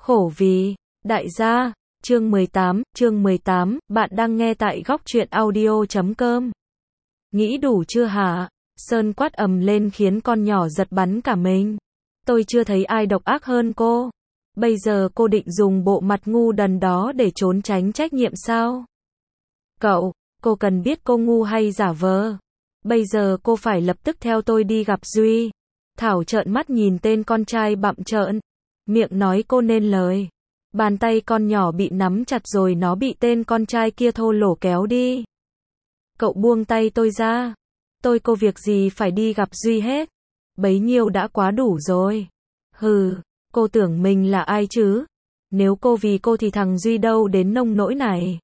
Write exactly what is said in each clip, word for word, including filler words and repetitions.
Khổ vì, đại gia, chương mười tám, chương mười tám, bạn đang nghe tại góc truyện audio chấm com. Nghĩ đủ chưa hả? Sơn quát ầm lên khiến con nhỏ giật bắn cả mình. Tôi chưa thấy ai độc ác hơn cô. Bây giờ cô định dùng bộ mặt ngu đần đó để trốn tránh trách nhiệm sao? Cậu, cô cần biết cô ngu hay giả vờ? Bây giờ cô phải lập tức theo tôi đi gặp Duy. Thảo trợn mắt nhìn tên con trai bặm trợn. Miệng nói cô nên lời. Bàn tay con nhỏ bị nắm chặt rồi nó bị tên con trai kia thô lỗ kéo đi. Cậu buông tay tôi ra. Tôi cô việc gì phải đi gặp Duy hết. Bấy nhiêu đã quá đủ rồi. Hừ, cô tưởng mình là ai chứ? Nếu cô vì cô thì thằng Duy đâu đến nông nỗi này.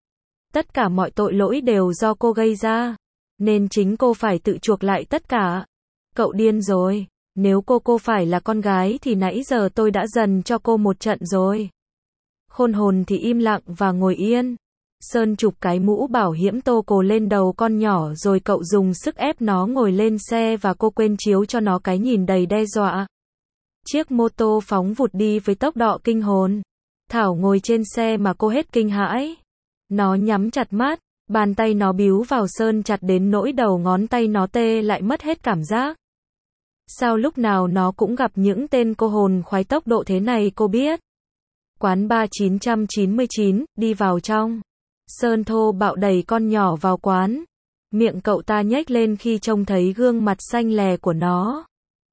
Tất cả mọi tội lỗi đều do cô gây ra. Nên chính cô phải tự chuộc lại tất cả. Cậu điên rồi. Nếu cô cô phải là con gái thì nãy giờ tôi đã dần cho cô một trận rồi. Khôn hồn thì im lặng và ngồi yên. Sơn chụp cái mũ bảo hiểm tô cồ lên đầu con nhỏ rồi cậu dùng sức ép nó ngồi lên xe và cô quên chiếu cho nó cái nhìn đầy đe dọa. Chiếc mô tô phóng vụt đi với tốc độ kinh hồn. Thảo ngồi trên xe mà cô hết kinh hãi. Nó nhắm chặt mắt, bàn tay nó bíu vào Sơn chặt đến nỗi đầu ngón tay nó tê lại mất hết cảm giác. Sao lúc nào nó cũng gặp những tên cô hồn khoái tốc độ thế này cô biết. Quán ba chín trăm chín mươi chín, đi vào trong. Sơn thô bạo đẩy con nhỏ vào quán. Miệng cậu ta nhếch lên khi trông thấy gương mặt xanh lè của nó.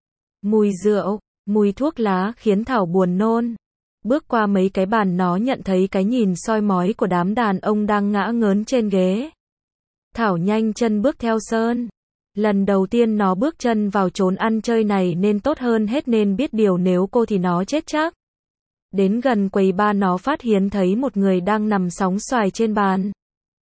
Mùi rượu, mùi thuốc lá khiến Thảo buồn nôn. Bước qua mấy cái bàn nó nhận thấy cái nhìn soi mói của đám đàn ông đang ngã ngớn trên ghế. Thảo nhanh chân bước theo Sơn. Lần đầu tiên nó bước chân vào chốn ăn chơi này nên tốt hơn hết nên biết điều nếu cô thì nó chết chắc. Đến gần quầy ba nó phát hiện thấy một người đang nằm sóng xoài trên bàn.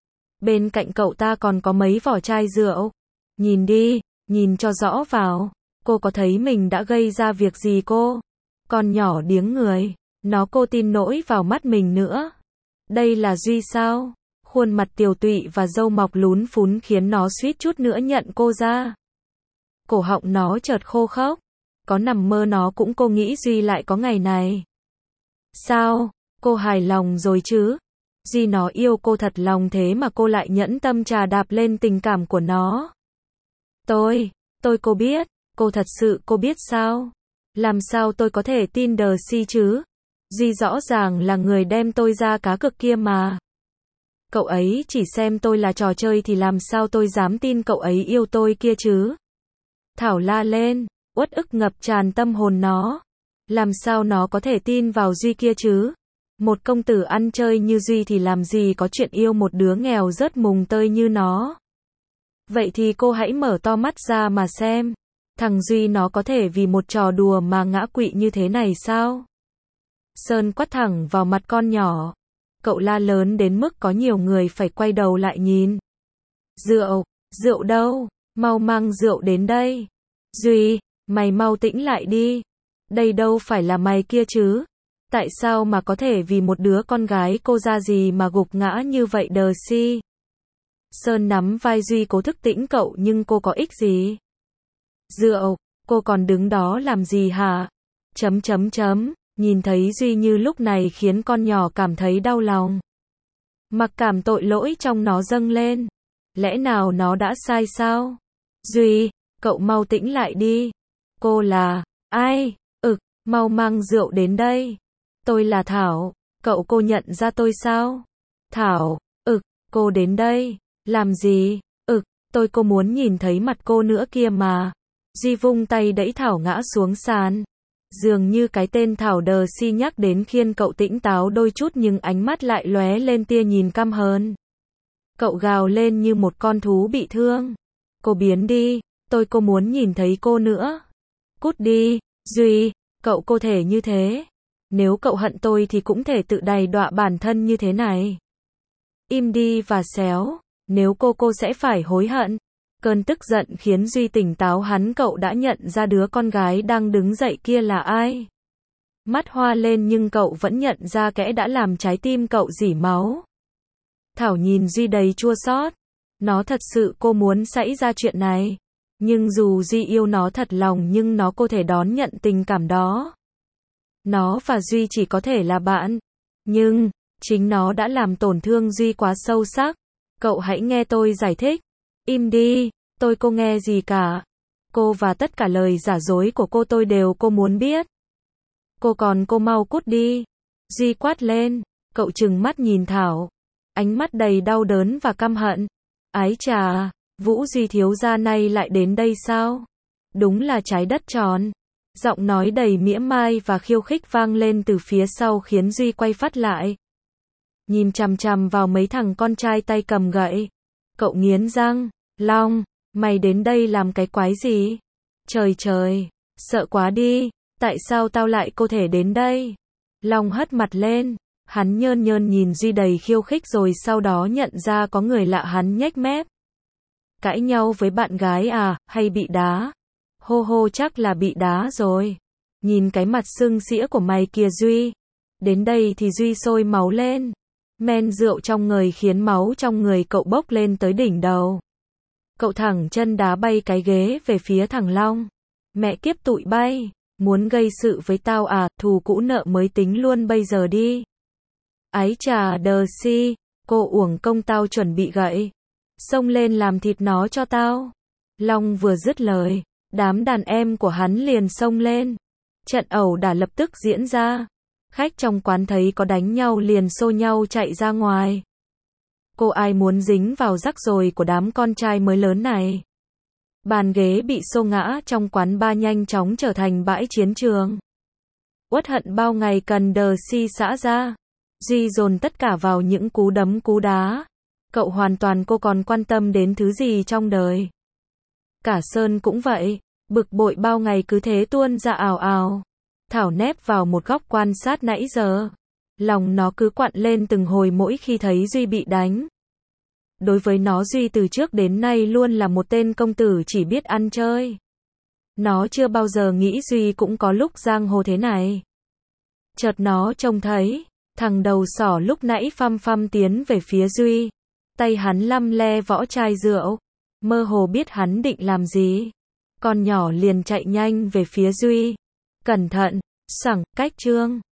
Bên cạnh cậu ta còn có mấy vỏ chai rượu. Nhìn đi, nhìn cho rõ vào. Cô có thấy mình đã gây ra việc gì cô? Con nhỏ điếng người. Nó cô tin nỗi vào mắt mình nữa. Đây là Duy sao? Khuôn mặt tiều tụy và râu mọc lún phún khiến nó suýt chút nữa nhận cô ra. Cổ họng nó chợt khô khốc. Có nằm mơ nó cũng cô nghĩ Duy lại có ngày này. Sao? Cô hài lòng rồi chứ? Duy nó yêu cô thật lòng thế mà cô lại nhẫn tâm trà đạp lên tình cảm của nó. Tôi, tôi cô biết, cô thật sự cô biết sao? Làm sao tôi có thể tin đờ si chứ? Duy rõ ràng là người đem tôi ra cá cược kia mà. Cậu ấy chỉ xem tôi là trò chơi thì làm sao tôi dám tin cậu ấy yêu tôi kia chứ? Thảo la lên, uất ức ngập tràn tâm hồn nó. Làm sao nó có thể tin vào Duy kia chứ? Một công tử ăn chơi như Duy thì làm gì có chuyện yêu một đứa nghèo rớt mùng tơi như nó. Vậy thì cô hãy mở to mắt ra mà xem. Thằng Duy nó có thể vì một trò đùa mà ngã quỵ như thế này sao? Sơn quát thẳng vào mặt con nhỏ. Cậu la lớn đến mức có nhiều người phải quay đầu lại nhìn. Rượu, rượu đâu? Mau mang rượu đến đây. Duy, mày mau tĩnh lại đi. Đây đâu phải là mày kia chứ. Tại sao mà có thể vì một đứa con gái cô ra gì mà gục ngã như vậy đờ si. Sơn nắm vai Duy cố thức tĩnh cậu nhưng cô có ích gì. Rượu, cô còn đứng đó làm gì hả? Chấm chấm chấm. Nhìn thấy Duy như lúc này khiến con nhỏ cảm thấy đau lòng. Mặc cảm tội lỗi trong nó dâng lên. Lẽ nào nó đã sai sao? Duy, cậu mau tĩnh lại đi. Cô là ai? Ực, mau mang rượu đến đây. Tôi là Thảo. Cậu cô nhận ra tôi sao? Thảo, ực, cô đến đây. Làm gì? Ực, tôi cô muốn nhìn thấy mặt cô nữa kia mà. Duy vung tay đẩy Thảo ngã xuống sàn. Dường như cái tên Thảo đờ si nhắc đến khiến cậu tỉnh táo đôi chút nhưng ánh mắt lại lóe lên tia nhìn căm hờn. Cậu gào lên như một con thú bị thương. Cô biến đi, tôi cô muốn nhìn thấy cô nữa. Cút đi, Duy, cậu cô thể như thế. Nếu cậu hận tôi thì cũng thể tự đày đọa bản thân như thế này. Im đi và xéo, nếu cô cô sẽ phải hối hận. Cơn tức giận khiến Duy tỉnh táo hắn cậu đã nhận ra đứa con gái đang đứng dậy kia là ai. Mắt hoa lên nhưng cậu vẫn nhận ra kẻ đã làm trái tim cậu rỉ máu. Thảo nhìn Duy đầy chua xót. Nó thật sự cô muốn xảy ra chuyện này. Nhưng dù Duy yêu nó thật lòng nhưng nó có thể đón nhận tình cảm đó. Nó và Duy chỉ có thể là bạn. Nhưng, chính nó đã làm tổn thương Duy quá sâu sắc. Cậu hãy nghe tôi giải thích. Im đi, tôi cô nghe gì cả. Cô và tất cả lời giả dối của cô tôi đều cô muốn biết. Cô còn cô mau cút đi. Duy quát lên. Cậu trừng mắt nhìn Thảo. Ánh mắt đầy đau đớn và căm hận. Ái chà, Vũ Duy thiếu gia nay lại đến đây sao? Đúng là trái đất tròn. Giọng nói đầy mỉa mai và khiêu khích vang lên từ phía sau khiến Duy quay phát lại. Nhìn chằm chằm vào mấy thằng con trai tay cầm gậy. Cậu nghiến răng. Long, mày đến đây làm cái quái gì? Trời trời, sợ quá đi. Tại sao tao lại có thể đến đây? Long hất mặt lên. Hắn nhơn nhơn nhìn Duy đầy khiêu khích rồi sau đó nhận ra có người lạ hắn nhếch mép. Cãi nhau với bạn gái à, hay bị đá? Hô hô chắc là bị đá rồi. Nhìn cái mặt sưng sĩa của mày kìa Duy. Đến đây thì Duy sôi máu lên. Men rượu trong người khiến máu trong người cậu bốc lên tới đỉnh đầu. Cậu thẳng chân đá bay cái ghế về phía thằng Long. Mẹ kiếp tụi bay, muốn gây sự với tao à, thù cũ nợ mới tính luôn bây giờ đi. Ái chà đờ si, cô uổng công tao chuẩn bị gậy. Xông lên làm thịt nó cho tao. Long vừa dứt lời, đám đàn em của hắn liền xông lên. Trận ẩu đả lập tức diễn ra. Khách trong quán thấy có đánh nhau liền xô nhau chạy ra ngoài. Cô ai muốn dính vào rắc rối của đám con trai mới lớn này. Bàn ghế bị xô ngã trong quán bar nhanh chóng trở thành bãi chiến trường. Uất hận bao ngày cần đờ si xã ra. Duy dồn tất cả vào những cú đấm cú đá. Cậu hoàn toàn cô còn quan tâm đến thứ gì trong đời. Cả Sơn cũng vậy. Bực bội bao ngày cứ thế tuôn ra ào ào. Thảo nép vào một góc quan sát nãy giờ. Lòng nó cứ quặn lên từng hồi mỗi khi thấy Duy bị đánh. Đối với nó Duy từ trước đến nay luôn là một tên công tử chỉ biết ăn chơi. Nó chưa bao giờ nghĩ Duy cũng có lúc giang hồ thế này. Chợt nó trông thấy, thằng đầu sỏ lúc nãy phăm phăm tiến về phía Duy. Tay hắn lăm le võ chai rượu. Mơ hồ biết hắn định làm gì. Con nhỏ liền chạy nhanh về phía Duy. Cẩn thận, sẳng, cách trương.